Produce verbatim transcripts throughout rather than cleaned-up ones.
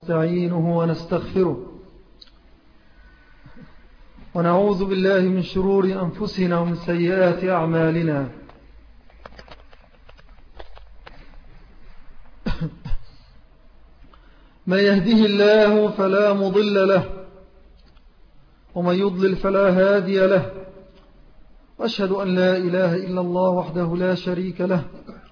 نستعينه ونستغفره ونعوذ بالله من شرور أنفسنا ومن سيئات أعمالنا. من يهده الله فلا مضل له ومن يضلل فلا هادي له، وأشهد أن لا إله إلا الله وحده لا شريك له،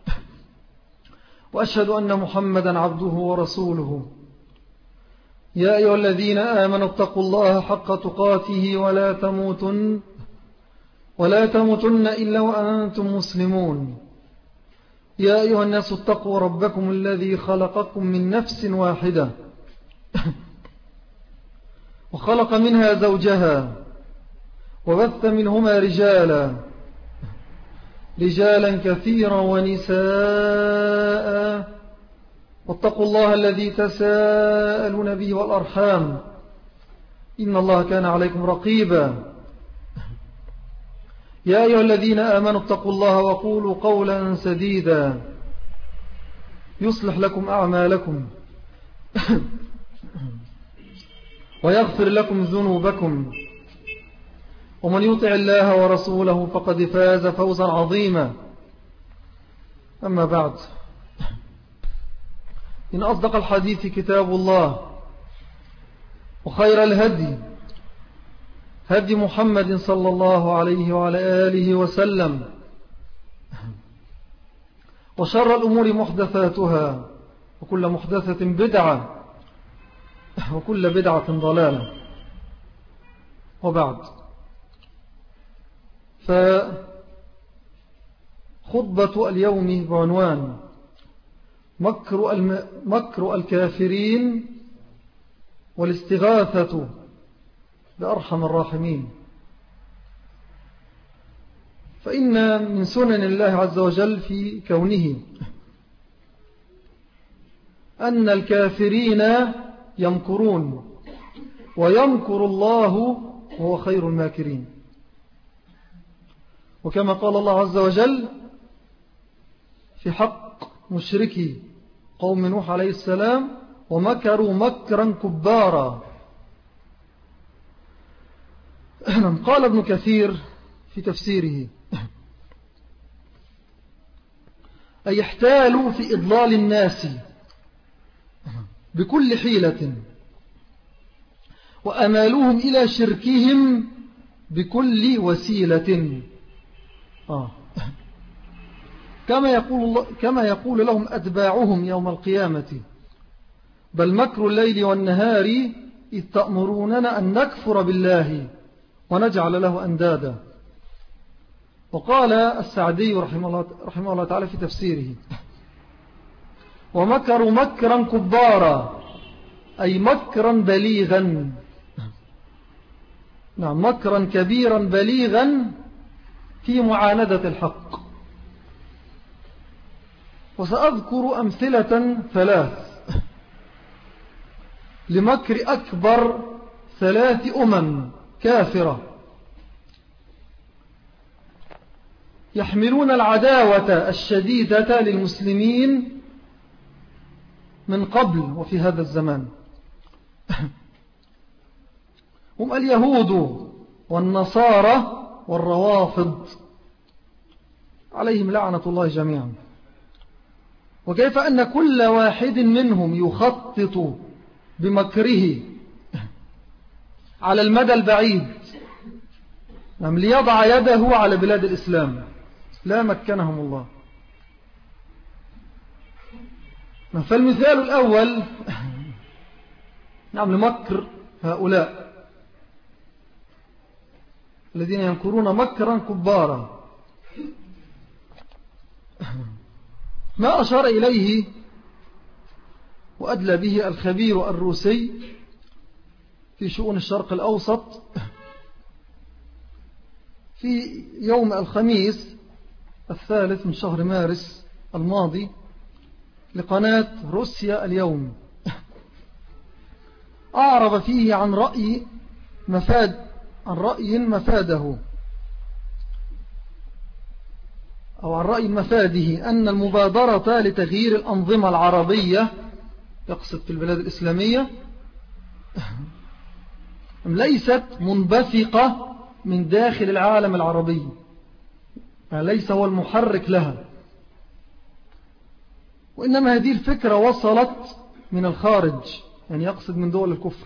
وأشهد أن محمدا عبده ورسوله. يا أيها الذين آمنوا اتقوا الله حق تقاته ولا تموتن ولا تموتن إلا وأنتم مسلمون. يا أيها الناس اتقوا ربكم الذي خلقكم من نفس واحدة وخلق منها زوجها وبث منهما رجالا رجالا كثيرا ونساء، واتقوا الله الذي تساءلون به والأرحام إن الله كان عليكم رقيبا. يا أيها الذين آمنوا اتقوا الله وقولوا قولا سديدا يصلح لكم أعمالكم ويغفر لكم ذنوبكم، ومن يطع الله ورسوله فقد فاز فوزا عظيما. أما بعد، إن أصدق الحديث كتاب الله، وخير الهدي هدي محمد صلى الله عليه وعلى آله وسلم، وشر الأمور محدثاتها، وكل محدثة بدعة، وكل بدعة ضلالة. وبعد، فخطبة اليوم بعنوان مكر, الم... مكر الكافرين والاستغاثة بأرحم الراحمين. فإن من سنن الله عز وجل في كونه أن الكافرين يمكرون ويمكر الله وهو خير الماكرين. وكما قال الله عز وجل في حق مشركي قوم نوح عليه السلام: ومكروا مكرا كبارا. قال ابن كثير في تفسيره: أي احتالوا في إضلال الناس بكل حيلة، وأمالوهم إلى شركهم بكل وسيلة. آه. كما يقول, الله كما يقول لهم أتباعهم يوم القيامة: بل مكر الليل والنهار إذ تأمروننا أن نكفر بالله ونجعل له أندادا. وقال السعدي رحمه الله, رحمه الله تعالى في تفسيره: ومكروا مكرا كبارا، أي مكرا بليغا. نعم، مكرا كبيرا بليغا في معاندة الحق. وسأذكر أمثلة ثلاث لمكر أكبر ثلاث أمم كافرة يحملون العداوة الشديدة للمسلمين من قبل وفي هذا الزمان. هم اليهود والنصارى والروافض عليهم لعنة الله جميعا. وكيف أن كل واحد منهم يخطط بمكره على المدى البعيد ليضع يده على بلاد الإسلام لا مكنهم الله. فالمثال الأول نعم لمكر هؤلاء الذين ينكرون مكرا كبارا ما أشار إليه وأدلى به الخبير الروسي في شؤون الشرق الأوسط في يوم الخميس الثالث من شهر مارس الماضي لقناة روسيا اليوم. أعرب فيه عن رأي مفاد عن رأي مفاده أو عن رأي مفاده أن المبادرة لتغيير الأنظمة العربية يقصد في البلاد الإسلامية ليست منبثقة من داخل العالم العربي، يعني ليس هو المحرك لها، وإنما هذه الفكرة وصلت من الخارج، يعني يقصد من دول الكفر.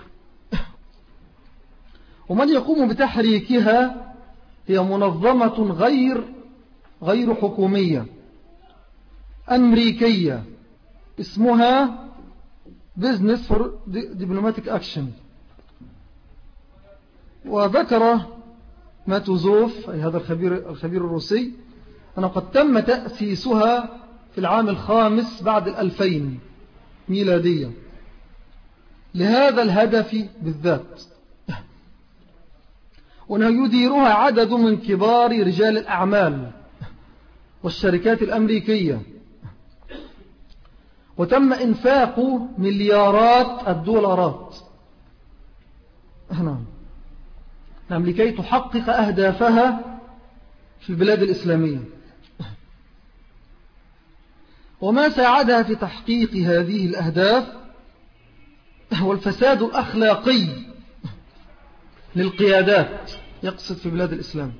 ومن يقوم بتحريكها هي منظمة غير غير حكومية أمريكية اسمها Business for Diplomatic Action. وذكر ماتوزوف أي هذا الخبير, الخبير الروسي أنه قد تم تأسيسها في العام الخامس بعد الألفين ميلادية لهذا الهدف بالذات، وأنه يديرها عدد من كبار رجال الأعمال والشركات الأمريكية، وتم إنفاق مليارات الدولارات نعم نعم لكي تحقق أهدافها في البلاد الإسلامية. وما ساعدها في تحقيق هذه الأهداف هو الفساد الأخلاقي للقيادات، يقصد في بلاد الإسلام،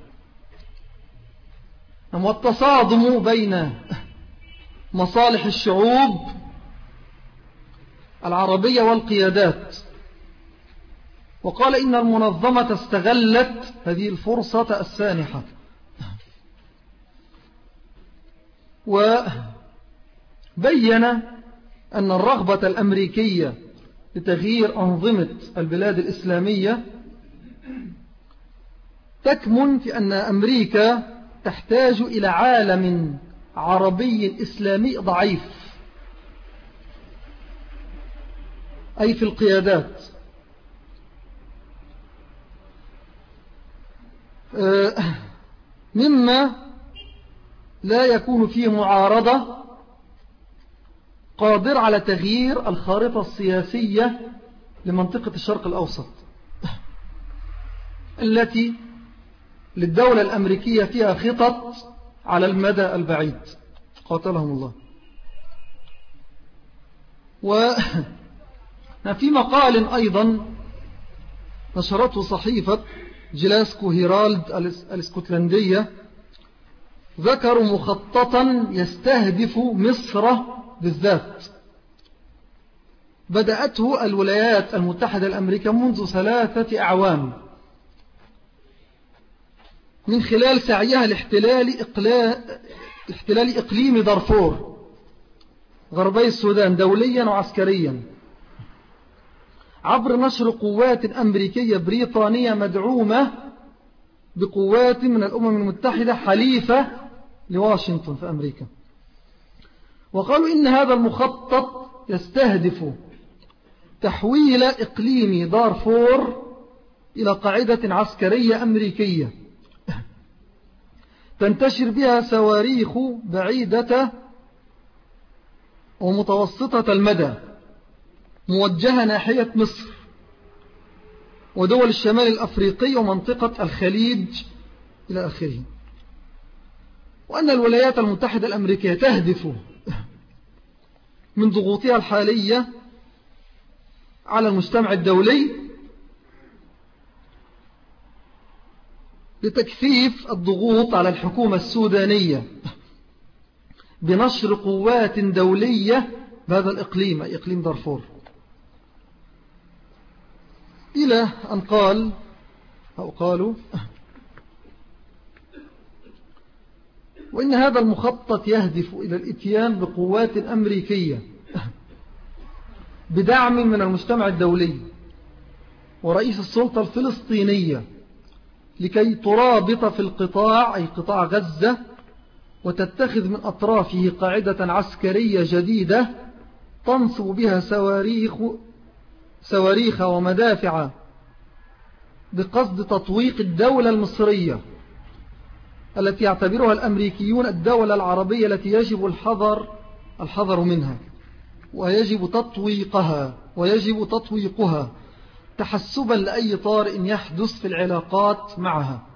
والتصادم بين مصالح الشعوب العربية والقيادات. وقال إن المنظمة استغلت هذه الفرصة السانحة، وبين أن الرغبة الأمريكية لتغيير أنظمة البلاد الإسلامية تكمن في أن أمريكا تحتاج إلى عالم عربي إسلامي ضعيف، أي في القيادات، مما لا يكون فيه معارضة قادر على تغيير الخارطة السياسية لمنطقة الشرق الأوسط التي للدولة الأمريكية فيها خطط على المدى البعيد قاتلهم الله. وفي مقال أيضا نشرته صحيفة جلاسكو هيرالد الاسكتلندية ذكروا مخططا يستهدف مصر بالذات بدأته الولايات المتحدة الأمريكية منذ ثلاثة أعوام من خلال سعيها لاحتلال احتلال إقليم دارفور غربي السودان دوليا وعسكريا عبر نشر قوات أمريكية بريطانية مدعومة بقوات من الأمم المتحدة حليفة لواشنطن في أمريكا. وقالوا إن هذا المخطط يستهدف تحويل إقليم دارفور إلى قاعدة عسكرية أمريكية تنتشر بها صواريخ بعيدة ومتوسطة المدى موجهة ناحية مصر ودول الشمال الأفريقي ومنطقة الخليج إلى آخره. وأن الولايات المتحدة الأمريكية تهدف من ضغوطها الحالية على المجتمع الدولي لتكثيف الضغوط على الحكومة السودانية بنشر قوات دولية بهذا الإقليم أي إقليم دارفور، إلى أن قال أو قالوا وإن هذا المخطط يهدف إلى الإتيان بقوات أمريكية بدعم من المجتمع الدولي ورئيس السلطة الفلسطينية لكي ترابط في القطاع أي قطاع غزة وتتخذ من أطرافه قاعدة عسكرية جديدة تنصب بها صواريخ صواريخ ومدافع بقصد تطويق الدولة المصرية التي يعتبرها الأمريكيون الدولة العربية التي يجب الحذر الحذر منها ويجب تطويقها ويجب تطويقها تحسبا لأي طارئ يحدث في العلاقات معها.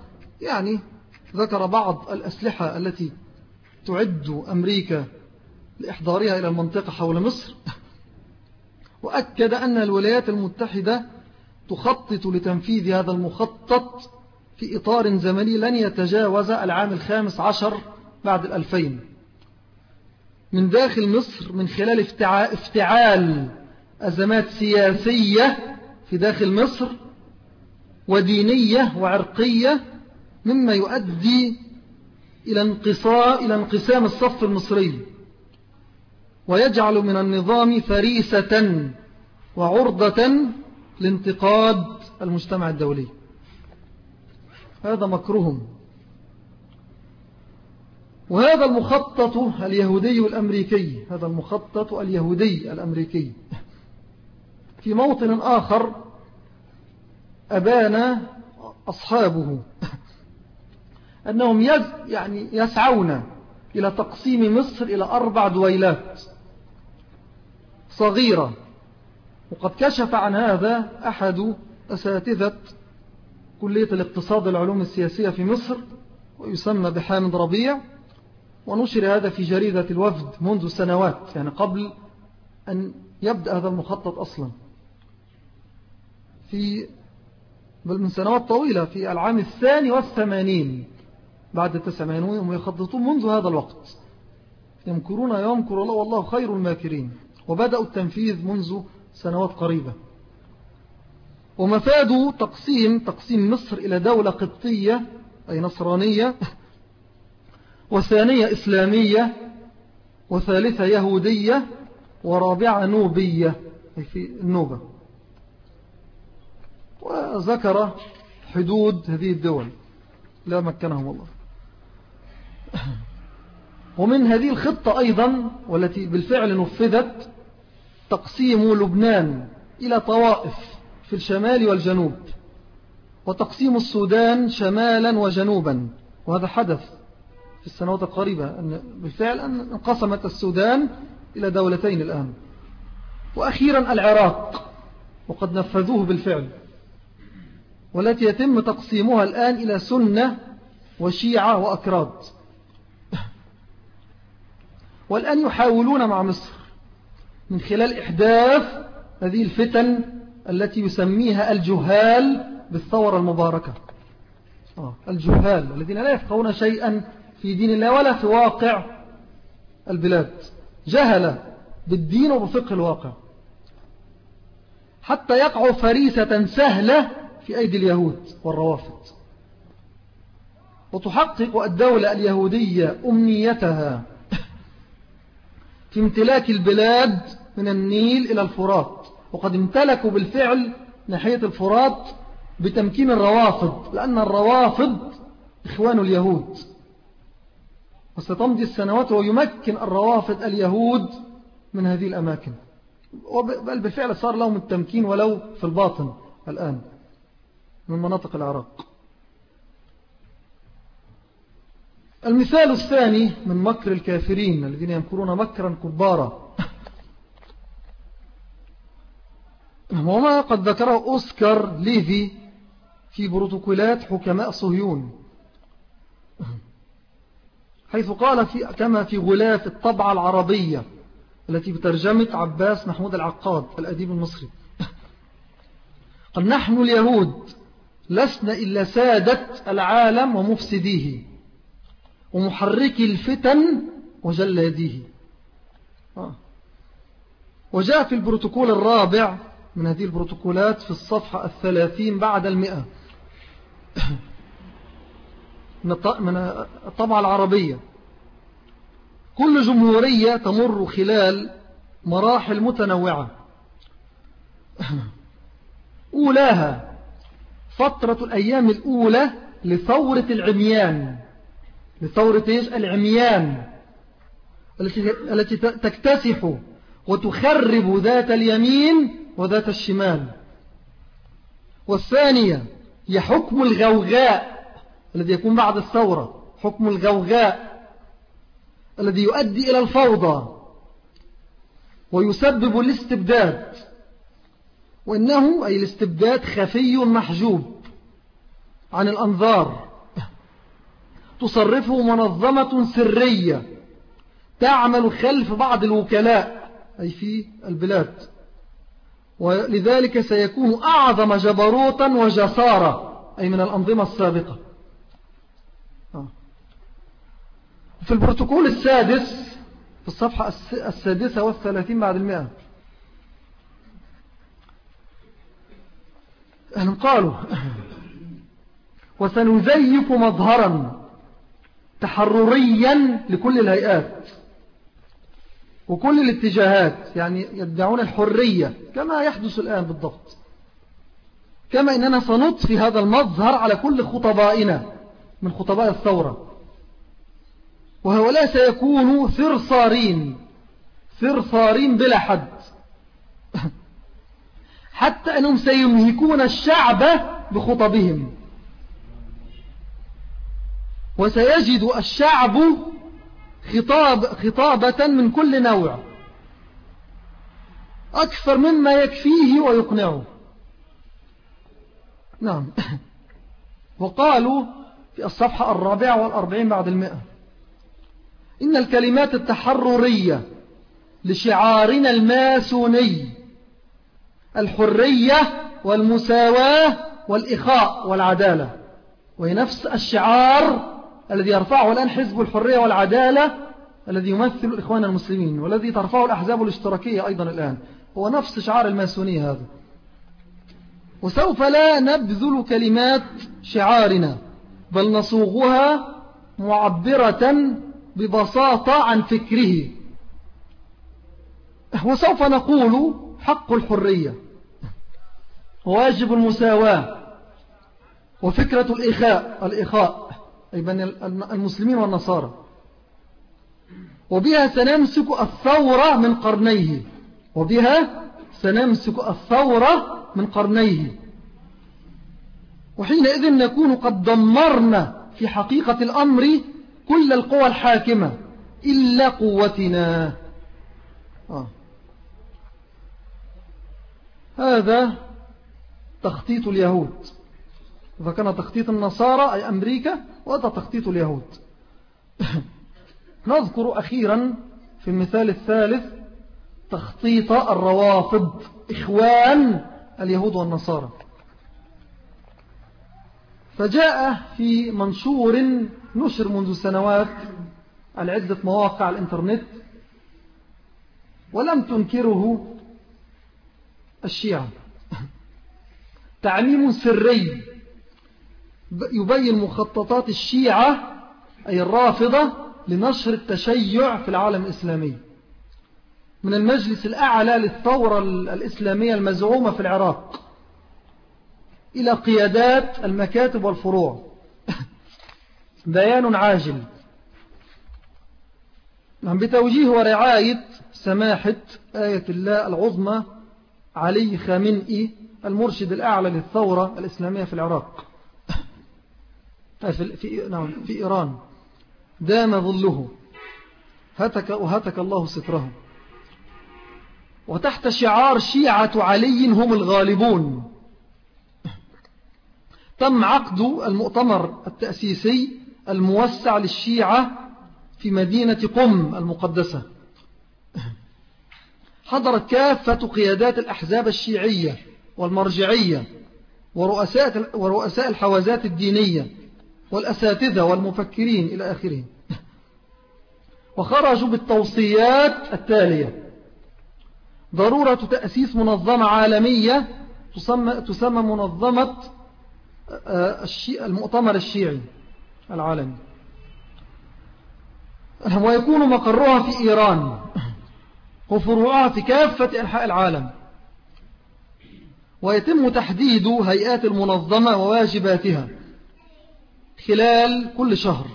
ويعني ذكر بعض الأسلحة التي تعد أمريكا لإحضارها إلى المنطقة حول مصر، وأكد أن الولايات المتحدة تخطط لتنفيذ هذا المخطط في إطار زمني لن يتجاوز العام الخامس عشر بعد الألفين من داخل مصر، من خلال افتعال أزمات سياسية في داخل مصر ودينية وعرقية، مما يؤدي إلى انقصاء إلى انقسام الصف المصري، ويجعل من النظام فريسة وعرضة لانتقاد المجتمع الدولي. هذا مكرهم. وهذا المخطط اليهودي الأمريكي هذا المخطط اليهودي الأمريكي في موطن آخر أبان أصحابه أنهم يز يعني يسعون إلى تقسيم مصر إلى أربع دويلات صغيرة. وقد كشف عن هذا أحد أساتذة كلية الاقتصاد والعلوم السياسية في مصر، ويسمى بحامد ربيع، ونشر هذا في جريدة الوفد منذ سنوات، يعني قبل أن يبدأ هذا المخطط أصلا، في بل من سنوات طويلة، في العام الثاني والثمانين بعد التسعمائين، وهم يخططون منذ هذا الوقت، يمكرون يمكر الله والله خير الماكرين، وبدأوا التنفيذ منذ سنوات قريبة. ومفاد تقسيم تقسيم مصر إلى دولة قبطية أي نصرانية، وثانية إسلامية، وثالثة يهودية، ورابعة نوبية أي في النوبة. وذكر حدود هذه الدول لا مكنهم الله. ومن هذه الخطة أيضا والتي بالفعل نفذت تقسيم لبنان إلى طوائف في الشمال والجنوب، وتقسيم السودان شمالا وجنوبا. وهذا حدث في السنوات القريبة، أن بالفعل أن انقسمت السودان إلى دولتين الآن. وأخيرا العراق، وقد نفذوه بالفعل، والتي يتم تقسيمها الآن إلى سنة وشيعة وأكراد. والآن يحاولون مع مصر من خلال إحداث هذه الفتن التي يسميها الجهال بالثورة المباركة. آه الجهال الذين لا يفقهون شيئا في دين الله ولا في واقع البلاد، جهل بالدين وبفقه الواقع، حتى يقعوا فريسة سهلة في أيدي اليهود والروافض. وتحقق الدولة اليهودية أمنيتها في امتلاك البلاد من النيل إلى الفرات، وقد امتلكوا بالفعل ناحية الفرات بتمكين الروافض، لأن الروافض إخوان اليهود، وستمضي السنوات ويمكن الروافض اليهود من هذه الأماكن، بل بالفعل صار لهم التمكين ولو في الباطن الآن من مناطق العراق. المثال الثاني من مكر الكافرين الذين يمكرون مكرا كبارا، وما قد ذكره أوسكار ليفي في بروتوكولات حكماء صهيون، حيث قال في كما في غلاف الطبعة العربية التي بترجمة عباس محمود العقاد الأديب المصري، قال: نحن اليهود لسنا إلا سادة العالم ومفسديه ومحركي الفتن وجلاديه. آه. وجاء في البروتوكول الرابع من هذه البروتوكولات في الصفحة الثلاثين بعد المئة من الطبعة العربية: كل جمهورية تمر خلال مراحل متنوعة، أولاها فترة الأيام الأولى لثورة العميان لثورة العميان التي التي تكتسح وتخرب ذات اليمين وذات الشمال. والثانية هي حكم الغوغاء الذي يكون بعد الثورة، حكم الغوغاء الذي يؤدي إلى الفوضى ويسبب الاستبداد، وإنه أي الاستبداد خفي محجوب عن الأنظار، تصرفه منظمة سرية تعمل خلف بعض الوكلاء أي في البلاد، ولذلك سيكون أعظم جبروتا وجسارة أي من الأنظمة السابقة. في البروتوكول السادس في الصفحة السادسة والثلاثين بعد المئة أهل قالوا: وسنزيف مظهرا تحرريا لكل الهيئات وكل الاتجاهات، يعني يدعون الحرية كما يحدث الآن بالضبط، كما إننا سنطفي هذا المظهر على كل خطبائنا من خطباء الثورة، وهؤلاء سيكونوا ثرثارين ثرثارين بلا حد، حتى أنهم سيمهكون الشعب بخطبهم، وسيجد الشعب خطاب خطابة من كل نوع أكثر مما يكفيه ويقنعه. نعم. وقالوا في الصفحة الرابعة والأربعين بعد المئة: إن الكلمات التحررية لشعارنا الماسوني الحرية والمساواة والإخاء والعدالة، وهي نفس الشعار الذي يرفعه الآن حزب الحرية والعدالة الذي يمثل الإخوان المسلمين، والذي ترفعه الأحزاب الاشتراكية أيضا الآن، هو نفس شعار الماسونية هذا. وسوف لا نبذل كلمات شعارنا، بل نصوغها معبرة ببساطة عن فكره، وسوف نقول: حق الحرية، واجب المساواة، وفكرة الإخاء الإخاء أي بين المسلمين والنصارى، وبها سنمسك الثورة من قرنيه وبها سنمسك الثورة من قرنيه وحينئذ نكون قد دمرنا في حقيقة الأمر كل القوى الحاكمة إلا قوتنا. آه. هذا تخطيط اليهود، إذا كان تخطيط النصارى أي أمريكا، وهذا تخطيط اليهود. نذكر أخيرا في المثال الثالث تخطيط الروافض إخوان اليهود والنصارى. فجاء في منشور نشر منذ سنوات على عدة مواقع الإنترنت، ولم تنكره الشيعة، تعميم سري يبين مخططات الشيعة أي الرافضة لنشر التشيع في العالم الإسلامي، من المجلس الأعلى للثورة الإسلامية المزعومة في العراق إلى قيادات المكاتب والفروع. بيان عاجل بتوجيه ورعاية سماحة آية الله العظمى علي خامنئي المرشد الأعلى للثورة الإسلامية في العراق في, في, نعم في إيران، دام ظله هتك وهتك الله ستره. وتحت شعار شيعة علي هم الغالبون تم عقد المؤتمر التأسيسي الموسع للشيعة في مدينة قم المقدسة. حضرت كافة قيادات الأحزاب الشيعية والمرجعية ورؤساء ورؤساء الحوازات الدينية والأساتذة والمفكرين إلى آخره، وخرجوا بالتوصيات التالية: ضرورة تأسيس منظمة عالمية تسمى, تسمى منظمة المؤتمر الشيعي العالمي، ويكون مقرها في إيران وفروعها في كافة أنحاء العالم، ويتم تحديد هيئات المنظمة وواجباتها خلال كل شهر.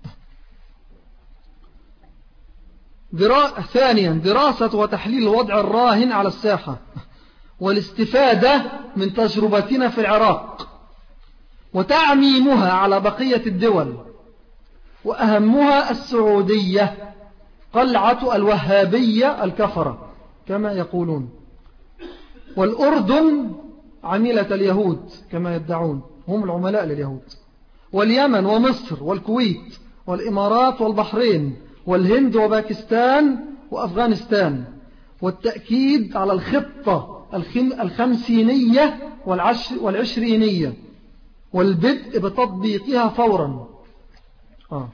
درا... ثانيا دراسة وتحليل الوضع الراهن على الساحة والاستفادة من تجربتنا في العراق وتعميمها على بقية الدول، وأهمها السعودية قلعة الوهابية الكفرة كما يقولون، والأردن عميلة اليهود كما يدعون، هم العملاء لليهود، واليمن ومصر والكويت والإمارات والبحرين والهند وباكستان وأفغانستان، والتأكيد على الخطة الخمسينية والعشرينية والبدء بتطبيقها فورا. آه.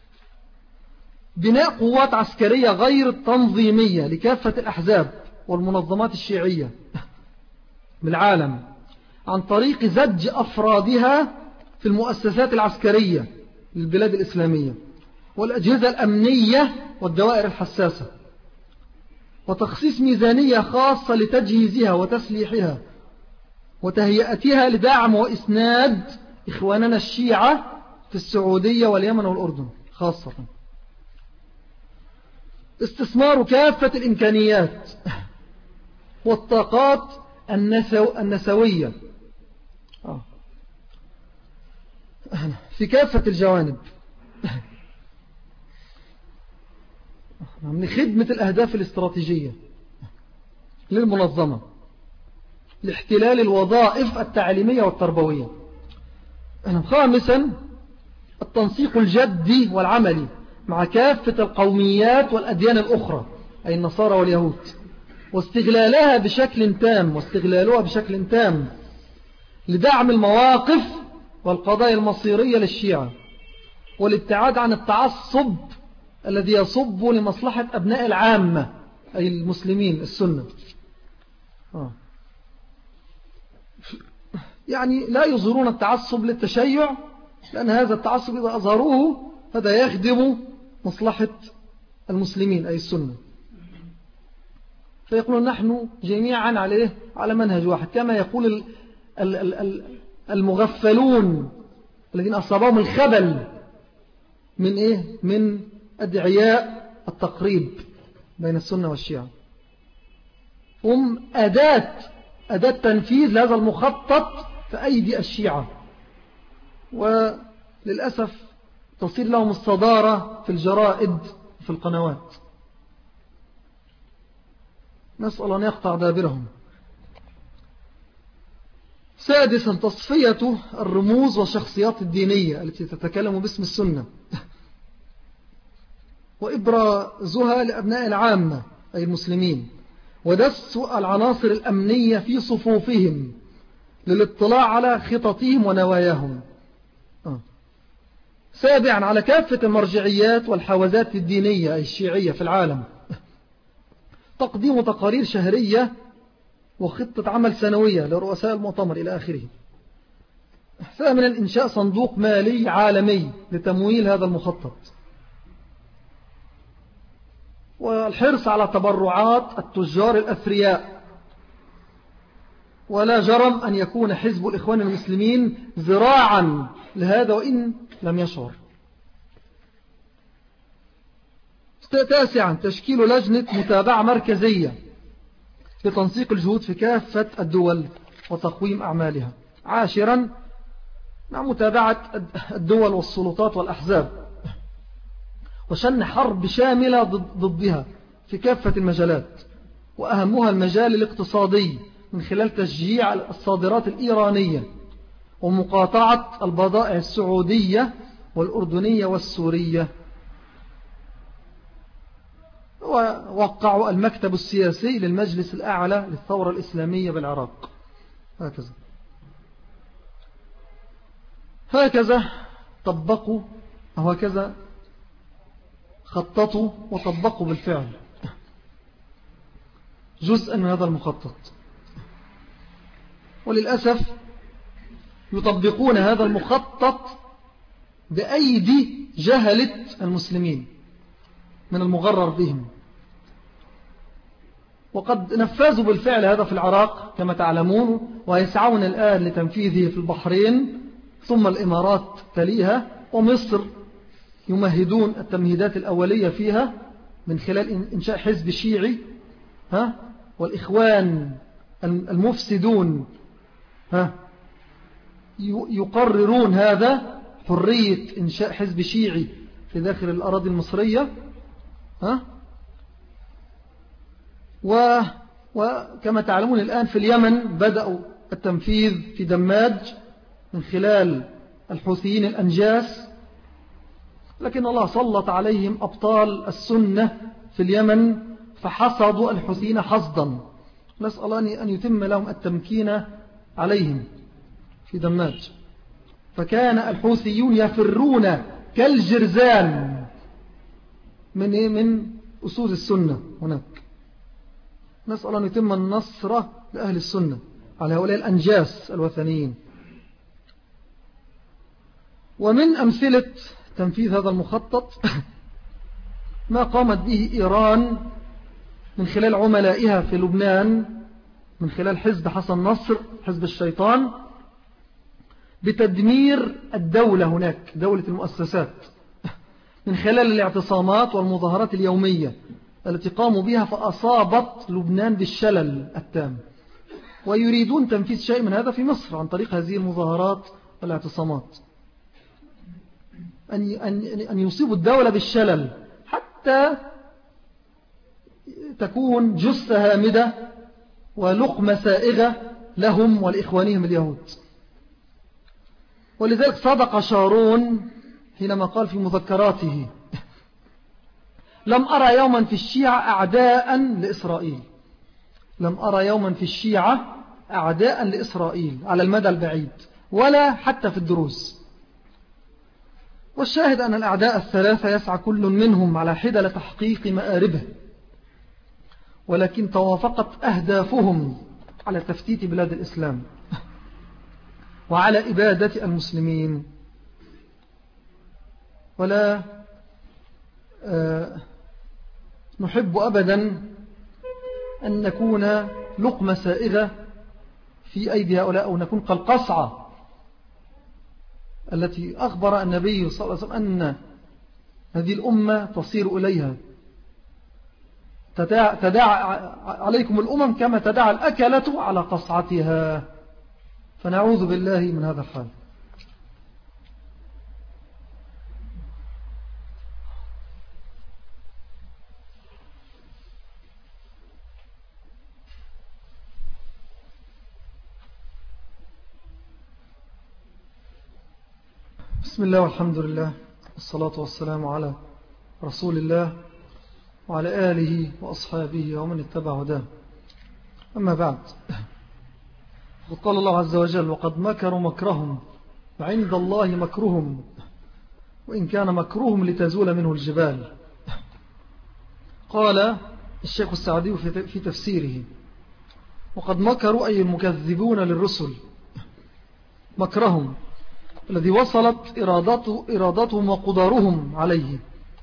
بناء قوات عسكرية غير تنظيمية لكافة الأحزاب والمنظمات الشيعية بالعالم عن طريق زج أفرادها في المؤسسات العسكرية للبلاد الإسلامية والأجهزة الأمنية والدوائر الحساسة، وتخصيص ميزانية خاصة لتجهيزها وتسليحها وتهيئتها لدعم وإسناد إخواننا الشيعة في السعودية واليمن والأردن خاصة. استثمار كافة الإمكانيات والطاقات النسو النسوية في كافة الجوانب من خدمة الأهداف الاستراتيجية للمنظمة لاحتلال الوظائف التعليمية والتربوية. خامسا التنسيق الجدي والعملي مع كافة القوميات والأديان الأخرى أي النصارى واليهود، واستغلالها بشكل تام واستغلالها بشكل تام لدعم المواقف والقضايا المصيرية للشيعة، والابتعاد عن التعصب الذي يصب لمصلحة أبناء العامة أي المسلمين السنة. آه. يعني لا يظهرون التعصب للتشيع، لأن هذا التعصب إذا أظهروه هذا يخدم مصلحة المسلمين أي السنة، فيقولون نحن جميعا عليه على منهج واحد، كما يقول المغفلون الذين أصابهم الخبل من إيه؟ من أدعياء التقريب بين السنة والشيعة، هم أداة أداة تنفيذ لهذا المخطط في أيدي الشيعة، وللأسف تصير لهم الصدارة في الجرائد في القنوات. نسأل أن يقطع دابرهم. سادسا تصفية الرموز والشخصيات الدينية التي تتكلم باسم السنة وإبرازها لأبناء العامة أي المسلمين، ودس العناصر الأمنية في صفوفهم للاطلاع على خططهم ونواياهم. آه. سابعا على كافة المرجعيات والحوزات الدينية أي الشيعية في العالم تقديم تقارير شهرية وخطة عمل سنوية لرؤساء المؤتمر إلى آخره. ثامنا إنشاء صندوق مالي عالمي لتمويل هذا المخطط، والحرص على تبرعات التجار الأثرياء، ولا جرم أن يكون حزب الإخوان المسلمين ذراعا لهذا وإن لم يشعر. تاسعا تشكيل لجنة متابعة مركزية لتنسيق الجهود في كافة الدول وتقويم أعمالها. عاشرا مع متابعة الدول والسلطات والأحزاب وشن حرب شاملة ضدها في كافة المجالات، وأهمها المجال الاقتصادي من خلال تشجيع الصادرات الإيرانية ومقاطعة البضائع السعودية والأردنية والسورية. ووقعوا المكتب السياسي للمجلس الأعلى للثورة الإسلامية بالعراق. هكذا هكذا طبقوا أو هكذا خططوا وطبقوا بالفعل جزءا من هذا المخطط، وللأسف يطبقون هذا المخطط بأيدي جهلة المسلمين من المغرر بهم، وقد نفذوا بالفعل هذا في العراق كما تعلمون، ويسعون الآن لتنفيذه في البحرين ثم الإمارات تليها، ومصر يمهدون التمهيدات الأولية فيها من خلال إنشاء حزب شيعي، ها والإخوان المفسدون ها يقررون هذا حرية إنشاء حزب شيعي في داخل الأراضي المصرية. ها و وكما تعلمون الآن في اليمن بدأوا التنفيذ في دماج من خلال الحوثيين الأنجاس لكن الله سلط عليهم أبطال السنة في اليمن فحصدوا الحوثيين حصدا. نسأل الله أن يتم لهم التمكين عليهم في دماج. فكان الحوثيون يفرون كالجرذان من إيه؟ من أسود السنة هناك. نسأل الله أن يتم النصر لأهل السنة على هؤلاء الأنجاس الوثنيين. ومن أمثلة تنفيذ هذا المخطط ما قامت به إيران من خلال عملائها في لبنان من خلال حزب حسن نصر حزب الشيطان بتدمير الدولة هناك، دولة المؤسسات، من خلال الاعتصامات والمظاهرات اليومية التي قاموا بها، فأصابت لبنان بالشلل التام. ويريدون تنفيذ شيء من هذا في مصر عن طريق هذه المظاهرات والاعتصامات، أن أن يصيبوا الدولة بالشلل حتى تكون جثة هامدة ولقمة سائغة لهم ولإخوانهم اليهود. ولذلك صدق شارون حينما قال في مذكراته: لم أرى يوما في الشيعة أعداء لإسرائيل، لم أرى يوما في الشيعة أعداء لإسرائيل على المدى البعيد ولا حتى في الدروس. والشاهد أن الأعداء الثلاثة يسعى كل منهم على حدة لتحقيق مآربه، ولكن توافقت أهدافهم على تفتيت بلاد الإسلام وعلى إبادة المسلمين. ولا نحب أبدا أن نكون لقمة سائغة في أيدي هؤلاء، أو نكون كالقصعة التي أخبر النبي صلى الله عليه وسلم أن هذه الأمة تصير إليها. تداعى عليكم الأمم كما تداعى الأكلة على قصعتها، فنعوذ بالله من هذا الحال. بسم الله والحمد لله والصلاة والسلام على رسول الله وعلى آله وأصحابه ومن اتبع هداه. أما بعد، قال الله عز وجل: وقد مكروا مكرهم وعند الله مكرهم وإن كان مكرهم لتزول منه الجبال. قال الشيخ السعدي في تفسيره: وقد مكروا أي المكذبون للرسل مكرهم الذي وصلت إرادته إرادتهم وقدرهم عليه،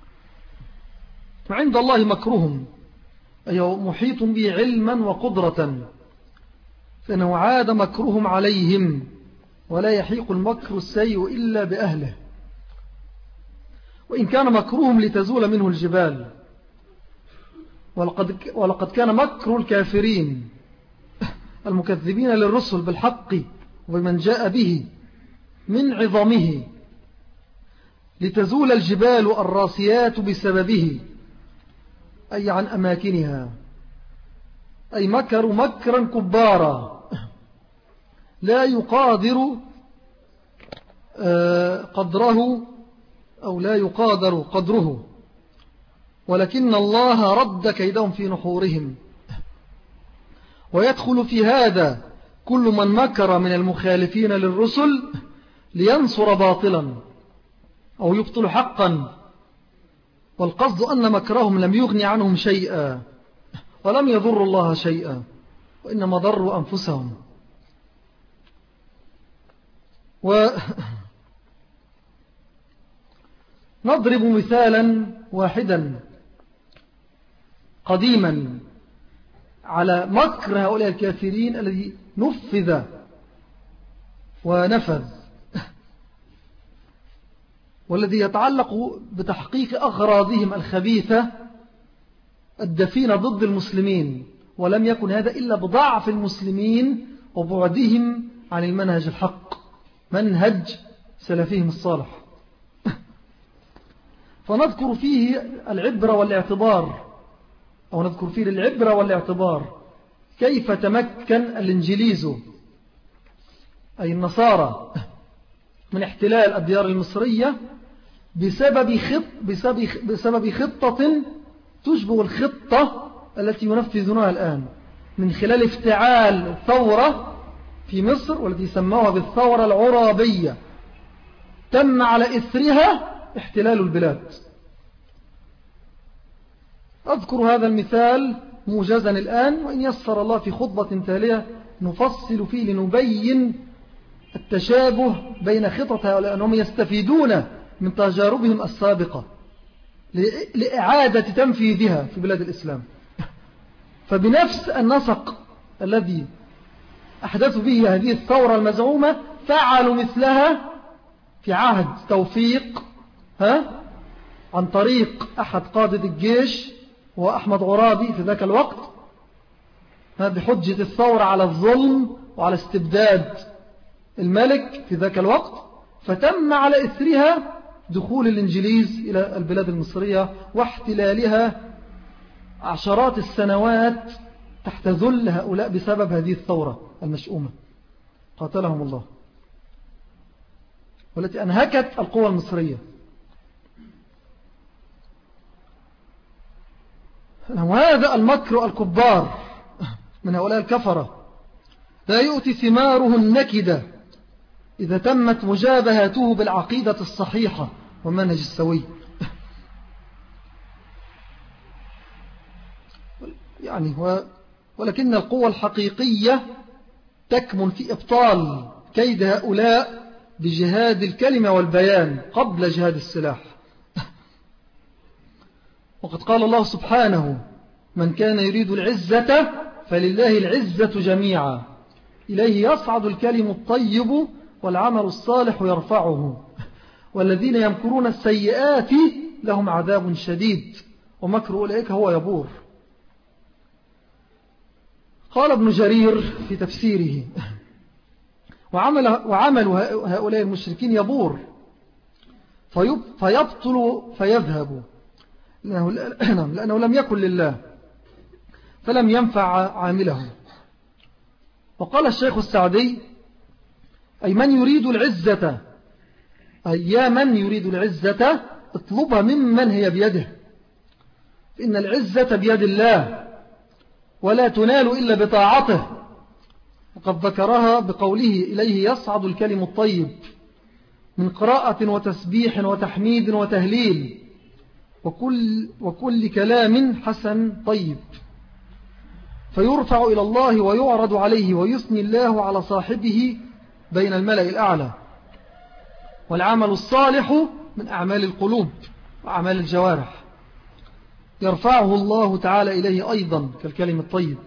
وعند الله مكرهم أي محيط به علما وقدرة، فإنه عاد مكرهم عليهم ولا يحيق المكر السيء إلا بأهله. وإن كان مكرهم لتزول منه الجبال، ولقد, ولقد كان مكر الكافرين المكذبين للرسل بالحق ومن جاء به من عظمه لتزول الجبال الراسيات بسببه، أي عن أماكنها، أي مكروا مكرا كبارا لا يقادر قدره أو لا يقادر قدره، ولكن الله رد كيدهم في نحورهم. ويدخل في هذا كل من مكر من المخالفين للرسل لينصر باطلا أو يبطل حقا، والقصد أن مكرهم لم يغني عنهم شيئا ولم يضر الله شيئا، وإنما ضروا أنفسهم. ونضرب مثالا واحدا قديما على مكر هؤلاء الكافرين الذي نفذ ونفذ، والذي يتعلق بتحقيق أغراضهم الخبيثة الدفينة ضد المسلمين، ولم يكن هذا إلا بضعف المسلمين وبعدهم عن المنهج الحق، منهج سلفهم الصالح. فنذكر فيه العبرة والاعتبار، أو نذكر فيه العبرة والاعتبار كيف تمكن الإنجليز أي النصارى من احتلال الديار المصرية بسبب, خط بسبب, بسبب خطة تشبه الخطة التي ينفذونها الآن من خلال افتعال ثورة في مصر والتي سموها بالثورة العرابية تم على إثرها احتلال البلاد. أذكر هذا المثال موجزا الآن، وإن يسر الله في خطبة تالية نفصل فيه لنبين التشابه بين خطط هؤلاء أنهم يستفيدون من تجاربهم السابقة لإعادة تنفيذها في بلاد الإسلام. فبنفس النسق الذي أحدثوا به هذه الثورة المزعومة فعلوا مثلها في عهد توفيق ها عن طريق أحد قادة الجيش هو أحمد عرابي في ذاك الوقت بحجة الثورة على الظلم وعلى استبداد الملك في ذاك الوقت، فتم على إثرها دخول الإنجليز إلى البلاد المصرية واحتلالها عشرات السنوات تحت ذل هؤلاء بسبب هذه الثورة المشؤومة قاتلهم الله، والتي أنهكت القوى المصرية. وهذا المكر الكبار من هؤلاء الكفرة لا يؤتي ثماره النكدة إذا تمت مجابهته بالعقيدة الصحيحة والمنهج السوي. يعني ولكن القوة الحقيقية تكمن في إبطال كيد هؤلاء بجهاد الكلمة والبيان قبل جهاد السلاح. وقد قال الله سبحانه: من كان يريد العزة فلله العزة جميعا إليه يصعد الكلم الطيب والعمل الصالح يرفعه والذين يمكرون السيئات لهم عذاب شديد ومكر أولئك هو يبور. قال ابن جرير في تفسيره: وعمل, وعمل هؤلاء المشركين يبور فيبطل فيذهب لأنه, لأنه لم يكن لله فلم ينفع عامله. وقال الشيخ السعدي: أي من يريد العزة، أي يا من يريد العزة اطلبها ممن هي بيده، فإن العزة بيد الله ولا تنال إلا بطاعته. وقد ذكرها بقوله: إليه يصعد الكلم الطيب من قراءة وتسبيح وتحميد وتهليل وكل, وكل كلام حسن طيب، فيرفع إلى الله ويعرض عليه ويثني الله على صاحبه بين الملأ الأعلى. والعمل الصالح من أعمال القلوب وأعمال الجوارح يرفعه الله تعالى إليه أيضا كالكلم الطيب.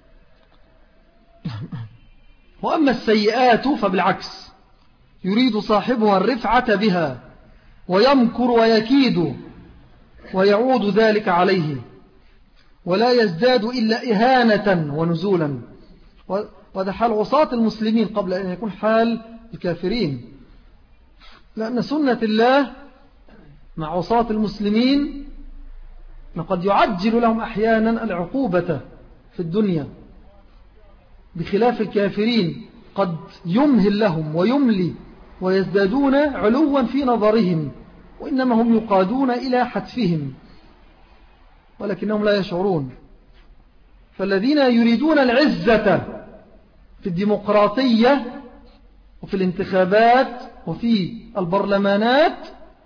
وأما السيئات فبالعكس يريد صاحبها الرفعة بها ويمكر ويكيد ويعود ذلك عليه ولا يزداد إلا إهانة ونزولا. وهذا حال عصاة المسلمين قبل أن يكون حال الكافرين، لأن سنة الله مع عصاة المسلمين قد يعجل لهم أحيانا العقوبة في الدنيا، بخلاف الكافرين قد يمهل لهم ويملي ويزدادون علوا في نظرهم، وإنما هم يقادون إلى حتفهم ولكنهم لا يشعرون. فالذين يريدون العزة في الديمقراطية وفي الانتخابات وفي البرلمانات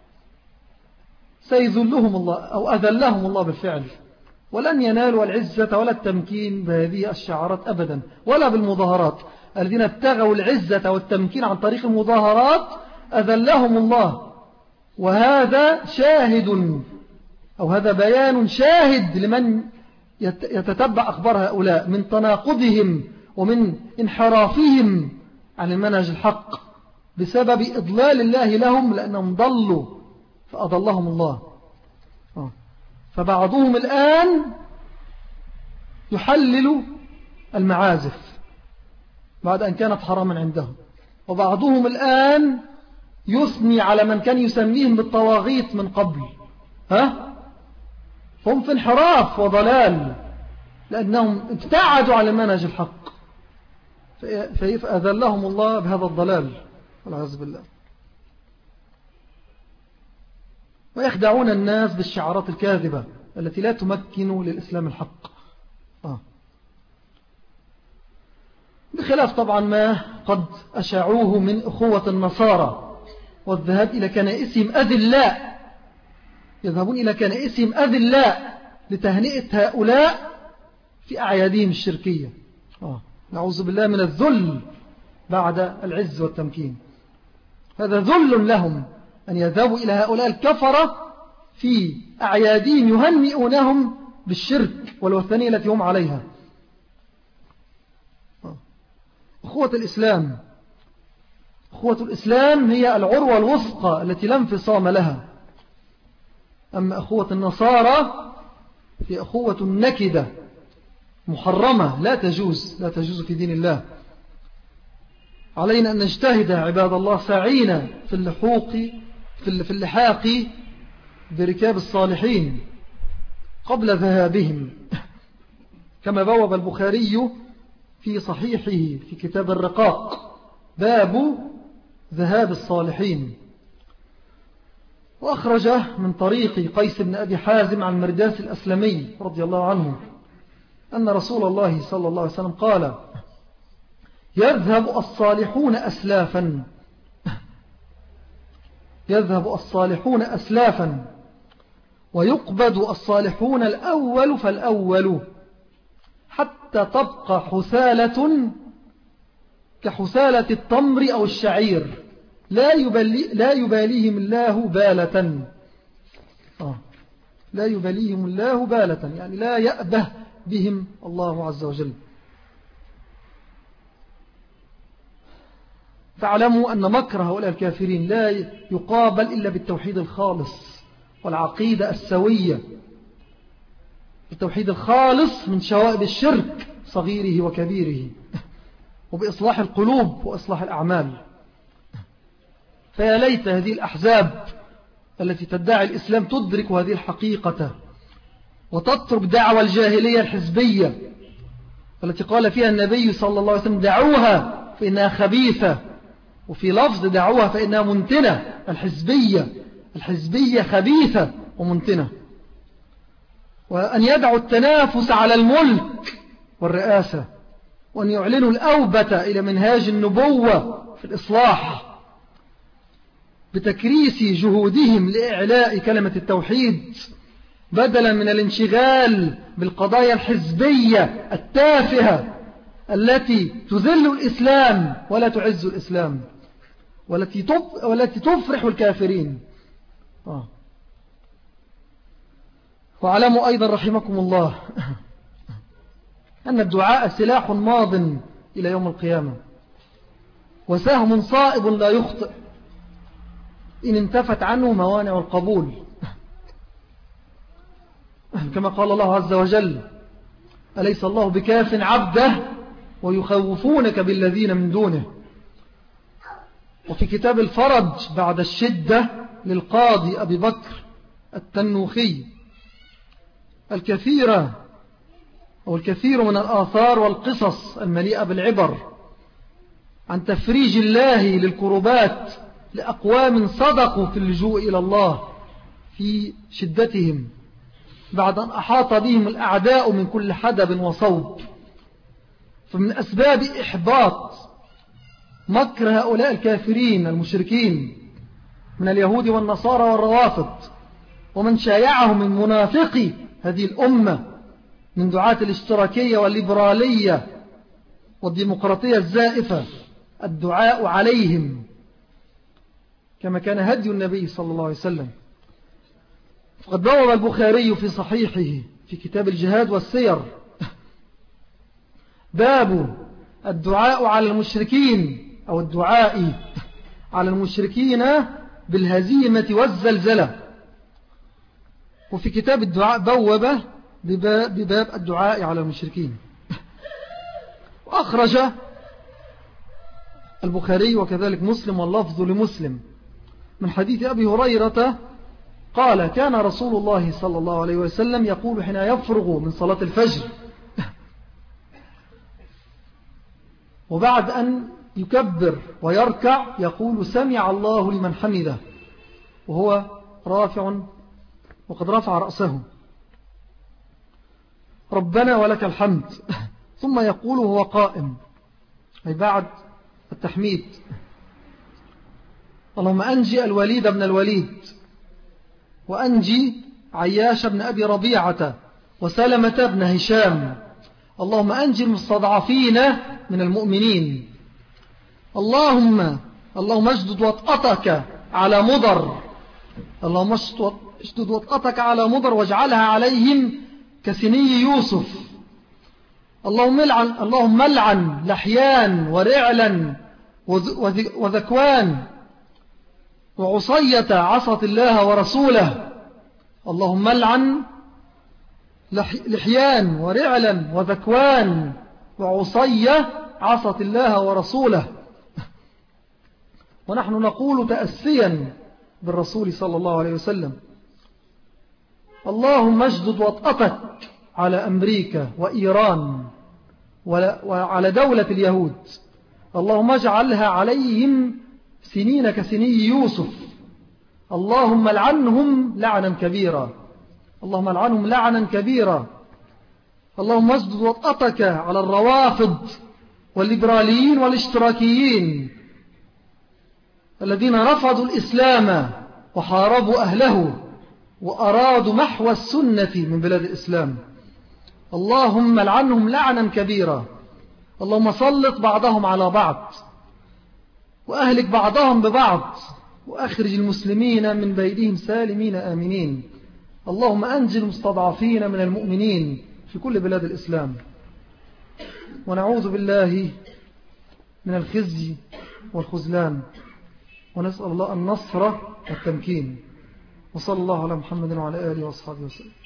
سيذلهم الله أو أذلهم الله بالفعل، ولن ينالوا العزة ولا التمكين بهذه الشعارات أبدا ولا بالمظاهرات. الذين ابتغوا العزة والتمكين عن طريق المظاهرات أذلهم الله، وهذا شاهد أو هذا بيان شاهد لمن يتتبع أخبار هؤلاء من تناقضهم ومن انحرافهم عن المنهج الحق بسبب إضلال الله لهم، لأنهم ضلوا فأضلهم الله. فبعضهم الآن يحلل المعازف بعد أن كانت حراما عندهم، وبعضهم الآن يثني على من كان يسميهم بالطواغيت من قبل. ها؟ هم في انحراف وضلال لأنهم ابتعدوا على منهج الحق، فأذلهم الله بهذا الضلال والعياذ بالله. ويخدعون الناس بالشعارات الكاذبة التي لا تمكن للإسلام الحق. آه. بخلاف طبعا ما قد أشاعوه من أخوة النصارى والذهاب إلى كنائسهم أذلاء، يذهبون إلى كنائسهم أذلاء لتهنئة هؤلاء في أعيادهم الشركية. آه. نعوذ بالله من الذل بعد العز والتمكين. هذا ذل لهم أن يذهبوا إلى هؤلاء الكفرة في أعيادهم يهنئونهم بالشرك والوثنية التي هم عليها. أخوة الإسلام، أخوة الإسلام هي العروة الوثقى التي لا انفصام لها. أما أخوة النصارى هي أخوة النكدة محرمة لا تجوز، لا تجوز في دين الله. علينا أن نجتهد عباد الله سعينا في اللحوق في اللحاق بركاب الصالحين قبل ذهابهم، كما بوب البخاري في صحيحه في كتاب الرقاق باب ذهاب الصالحين. وأخرج من طريق قيس بن أبي حازم عن مرداس الأسلمي رضي الله عنه أن رسول الله صلى الله عليه وسلم قال: يذهب الصالحون أسلافا يذهب الصالحون أسلافا ويقبض الصالحون الأول فالأول حتى تبقى حثالة كحثالة التمر أو الشعير لا, يبالي لا يباليهم الله بالة. آه. لا يباليهم الله بالة يعني لا يأبه بهم الله عز وجل. فاعلموا أن مكر هؤلاء الكافرين لا يقابل إلا بالتوحيد الخالص والعقيدة السوية، التوحيد الخالص من شوائب الشرك صغيره وكبيره، وبإصلاح القلوب وإصلاح الأعمال. فيا ليت هذه الأحزاب التي تدعي الإسلام تدرك هذه الحقيقة وتترك دعوى الجاهلية الحزبية التي قال فيها النبي صلى الله عليه وسلم: دعوها فإنها خبيثة، وفي لفظ دعوها فإنها منتنة. الحزبية الحزبية خبيثة ومنتنة. وأن يدعوا التنافس على الملك والرئاسة، وأن يعلنوا الأوبة إلى منهاج النبوة في الإصلاح بتكريس جهودهم لإعلاء كلمة التوحيد بدلا من الانشغال بالقضايا الحزبية التافهة التي تذل الإسلام ولا تعز الإسلام، والتي والتي تفرح الكافرين. آه. واعلموا أيضا رحمكم الله أن الدعاء سلاح ماض إلى يوم القيامة، وسهم صائب لا يخطئ إن انتفت عنه موانع القبول، كما قال الله عز وجل: أليس الله بكاف عبده ويخوفونك بالذين من دونه. وفي كتاب الفرج بعد الشدة للقاضي أبي بكر التنوخي الكثيرة أو الكثير من الآثار والقصص المليئة بالعبر عن تفريج الله للكربات لأقوام صدقوا في اللجوء إلى الله في شدتهم بعد أن أحاط بهم الأعداء من كل حدب وصوب. فمن أسباب إحباط مكر هؤلاء الكافرين المشركين من اليهود والنصارى والروافض ومن شايعهم من منافقي هذه الأمة من دعاة الاشتراكية والليبرالية والديمقراطية الزائفة الدعاء عليهم، كما كان هدي النبي صلى الله عليه وسلم. فقد بوب البخاري في صحيحه في كتاب الجهاد والسير باب الدعاء على المشركين أو الدعاء على المشركين بالهزيمة والزلزلة. وفي كتاب الدعاء بوب بباب الدعاء على المشركين. وأخرج البخاري وكذلك مسلم واللفظ لمسلم من حديث أبي هريرة قال: كان رسول الله صلى الله عليه وسلم يقول حين يفرغ من صلاة الفجر وبعد أن يكبر ويركع يقول: سمع الله لمن حمده، وهو رافع وقد رفع رأسه ربنا ولك الحمد، ثم يقول وهو قائم أي بعد التحميد اللهم أنجي الوليد بن الوليد وأنجي عياش بن أبي ربيعة وسلمة بن هشام، اللهم أنجي المستضعفين من المؤمنين، اللهم اللهم اشدد وطأتك على مضر، اللهم اشدد وطأتك على مضر واجعلها عليهم كسني يوسف، اللهم لعن اللهم لعن لحيان ورعلا وذكوان وعصية عصت الله ورسوله، اللهم لعن لحيان ورعلا وذكوان وعصية عصت الله ورسوله. ونحن نقول تأسيا بالرسول صلى الله عليه وسلم اللهم اشدد وطأتك على أمريكا وإيران وعلى دولة اليهود، اللهم اجعلها عليهم سنين كسني يوسف، اللهم لعنهم لعنا كبيرا، اللهم لعنهم لعنا كبيرا، اللهم اشدد وطأتك على الروافض والليبراليين والاشتراكيين الذين رفضوا الإسلام وحاربوا أهله وأرادوا محو السنة من بلاد الإسلام، اللهم لعنهم لعنا كبيرا، اللهم سلط بعضهم على بعض وأهلك بعضهم ببعض وأخرج المسلمين من بيدهم سالمين آمنين، اللهم أنجي المستضعفين من المؤمنين في كل بلاد الإسلام، ونعوذ بالله من الخزي والخذلان، ونسأل الله النصر والتمكين، وصلى الله على محمد وعلى آله وأصحابه وسلم.